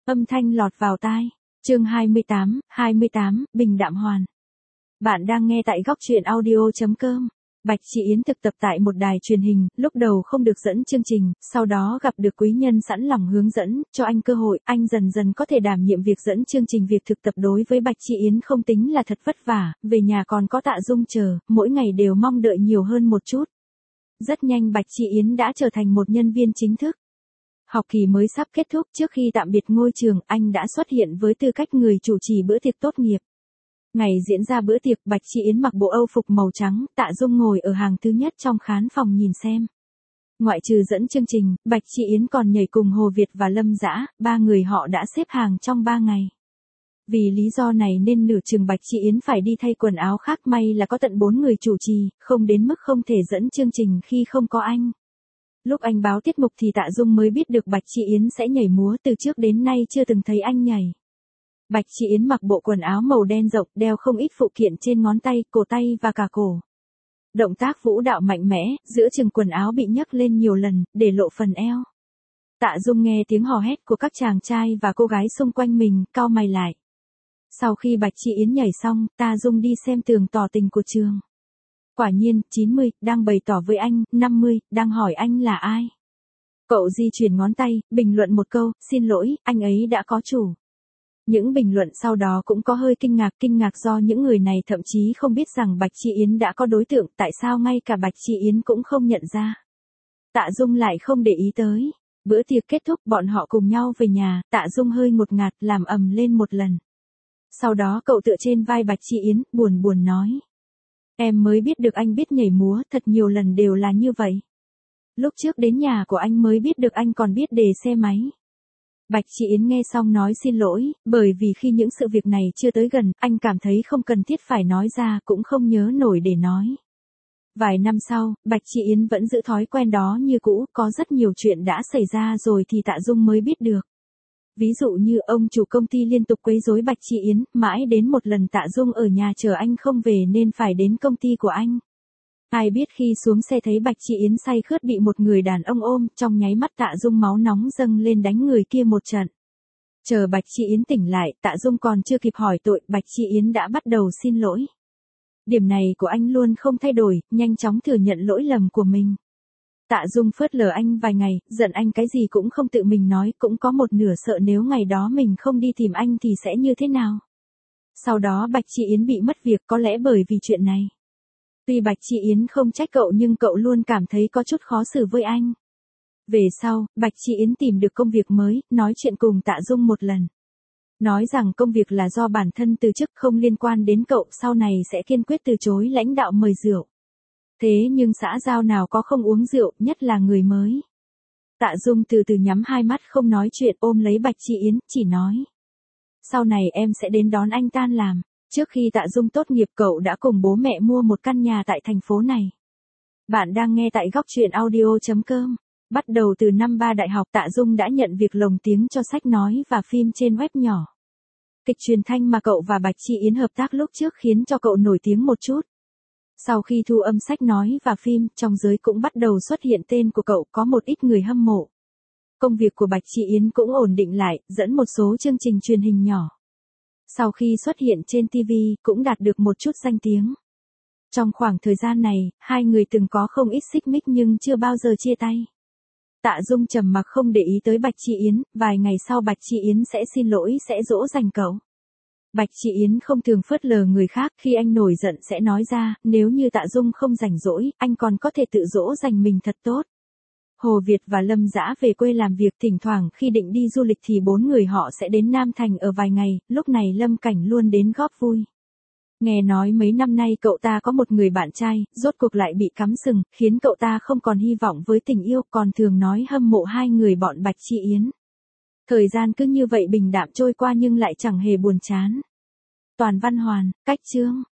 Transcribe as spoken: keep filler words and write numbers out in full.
Âm thanh lọt vào tai. Chương hai mươi tám, hai mươi tám, Bình Đạm Hoàn. Bạn đang nghe tại góc truyện audio chấm com. Bạch Chị Yến thực tập tại một đài truyền hình, lúc đầu không được dẫn chương trình, sau đó gặp được quý nhân sẵn lòng hướng dẫn, cho anh cơ hội, anh dần dần có thể đảm nhiệm việc dẫn chương trình. Việc thực tập đối với Bạch Chị Yến không tính là thật vất vả, về nhà còn có Tạ Dung chờ, mỗi ngày đều mong đợi nhiều hơn một chút. Rất nhanh Bạch Chị Yến đã trở thành một nhân viên chính thức. Học kỳ mới sắp kết thúc, trước khi tạm biệt ngôi trường, anh đã xuất hiện với tư cách người chủ trì bữa tiệc tốt nghiệp. Ngày diễn ra bữa tiệc, Bạch Chị Yến mặc bộ âu phục màu trắng, Tạ Dung ngồi ở hàng thứ nhất trong khán phòng nhìn xem. Ngoại trừ dẫn chương trình, Bạch Chị Yến còn nhảy cùng Hồ Việt và Lâm Dã, ba người họ đã xếp hàng trong ba ngày. Vì lý do này nên nửa chừng Bạch Chị Yến phải đi thay quần áo khác, may là có tận bốn người chủ trì, không đến mức không thể dẫn chương trình khi không có anh. Lúc anh báo tiết mục thì Tạ Dung mới biết được Bạch Chị Yến sẽ nhảy múa, từ trước đến nay chưa từng thấy anh nhảy. Bạch Chị Yến mặc bộ quần áo màu đen rộng, đeo không ít phụ kiện trên ngón tay, cổ tay và cả cổ. Động tác vũ đạo mạnh mẽ, giữa chừng quần áo bị nhấc lên nhiều lần, để lộ phần eo. Tạ Dung nghe tiếng hò hét của các chàng trai và cô gái xung quanh mình, cau mày lại. Sau khi Bạch Chị Yến nhảy xong, Tạ Dung đi xem tường tỏ tình của trường. Quả nhiên, chín mươi, đang bày tỏ với anh, năm mươi, đang hỏi anh là ai. Cậu di chuyển ngón tay, bình luận một câu, xin lỗi, anh ấy đã có chủ. Những bình luận sau đó cũng có hơi kinh ngạc, kinh ngạc do những người này thậm chí không biết rằng Bạch Chị Yến đã có đối tượng, tại sao ngay cả Bạch Chị Yến cũng không nhận ra. Tạ Dung lại không để ý tới. Bữa tiệc kết thúc, bọn họ cùng nhau về nhà, Tạ Dung hơi ngột ngạt, làm ầm lên một lần. Sau đó cậu tựa trên vai Bạch Chị Yến, buồn buồn nói. Em mới biết được anh biết nhảy múa, thật nhiều lần đều là như vậy. Lúc trước đến nhà của anh mới biết được anh còn biết đề xe máy. Bạch Chị Yến nghe xong nói xin lỗi, bởi vì khi những sự việc này chưa tới gần, anh cảm thấy không cần thiết phải nói ra, cũng không nhớ nổi để nói. Vài năm sau, Bạch Chị Yến vẫn giữ thói quen đó như cũ, có rất nhiều chuyện đã xảy ra rồi thì Tạ Dung mới biết được. Ví dụ như ông chủ công ty liên tục quấy rối Bạch Chị Yến, mãi đến một lần Tạ Dung ở nhà chờ anh không về nên phải đến công ty của anh. Ai biết khi xuống xe thấy Bạch Chị Yến say khướt bị một người đàn ông ôm, trong nháy mắt Tạ Dung máu nóng dâng lên đánh người kia một trận. Chờ Bạch Chị Yến tỉnh lại, Tạ Dung còn chưa kịp hỏi tội, Bạch Chị Yến đã bắt đầu xin lỗi. Điểm này của anh luôn không thay đổi, nhanh chóng thừa nhận lỗi lầm của mình. Tạ Dung phớt lờ anh vài ngày, giận anh cái gì cũng không tự mình nói, cũng có một nửa sợ nếu ngày đó mình không đi tìm anh thì sẽ như thế nào. Sau đó Bạch Chị Yến bị mất việc, có lẽ bởi vì chuyện này. Tuy Bạch Chị Yến không trách cậu nhưng cậu luôn cảm thấy có chút khó xử với anh. Về sau, Bạch Chị Yến tìm được công việc mới, nói chuyện cùng Tạ Dung một lần. Nói rằng công việc là do bản thân từ chức, không liên quan đến cậu, sau này sẽ kiên quyết từ chối lãnh đạo mời rượu. Thế nhưng xã giao nào có không uống rượu, nhất là người mới. Tạ Dung từ từ nhắm hai mắt không nói chuyện, ôm lấy Bạch Chị Yến, chỉ nói. Sau này em sẽ đến đón anh tan làm. Trước khi Tạ Dung tốt nghiệp, cậu đã cùng bố mẹ mua một căn nhà tại thành phố này. Bạn đang nghe tại góc truyện audio chấm com. Bắt đầu từ năm ba đại học, Tạ Dung đã nhận việc lồng tiếng cho sách nói và phim trên web nhỏ. Kịch truyền thanh mà cậu và Bạch Chị Yến hợp tác lúc trước khiến cho cậu nổi tiếng một chút. Sau khi thu âm sách nói và phim, trong giới cũng bắt đầu xuất hiện tên của cậu, có một ít người hâm mộ. Công việc của Bạch Chị Yến cũng ổn định lại, dẫn một số chương trình truyền hình nhỏ. Sau khi xuất hiện trên ti vi, cũng đạt được một chút danh tiếng. Trong khoảng thời gian này, hai người từng có không ít xích mích nhưng chưa bao giờ chia tay. Tạ Dung trầm mặc không để ý tới Bạch Chị Yến, vài ngày sau Bạch Chị Yến sẽ xin lỗi, sẽ dỗ dành cậu. Bạch Chị Yến không thường phớt lờ người khác, khi anh nổi giận sẽ nói ra, nếu như Tạ Dung không rảnh rỗi, anh còn có thể tự dỗ dành mình thật tốt. Hồ Việt và Lâm Dã về quê làm việc, thỉnh thoảng khi định đi du lịch thì bốn người họ sẽ đến Nam Thành ở vài ngày, lúc này Lâm Cảnh luôn đến góp vui. Nghe nói mấy năm nay cậu ta có một người bạn trai, rốt cuộc lại bị cắm sừng, khiến cậu ta không còn hy vọng với tình yêu, còn thường nói hâm mộ hai người bọn Bạch Chị Yến. Thời gian cứ như vậy bình đạm trôi qua nhưng lại chẳng hề buồn chán. Toàn Văn Hoàn, cách chương.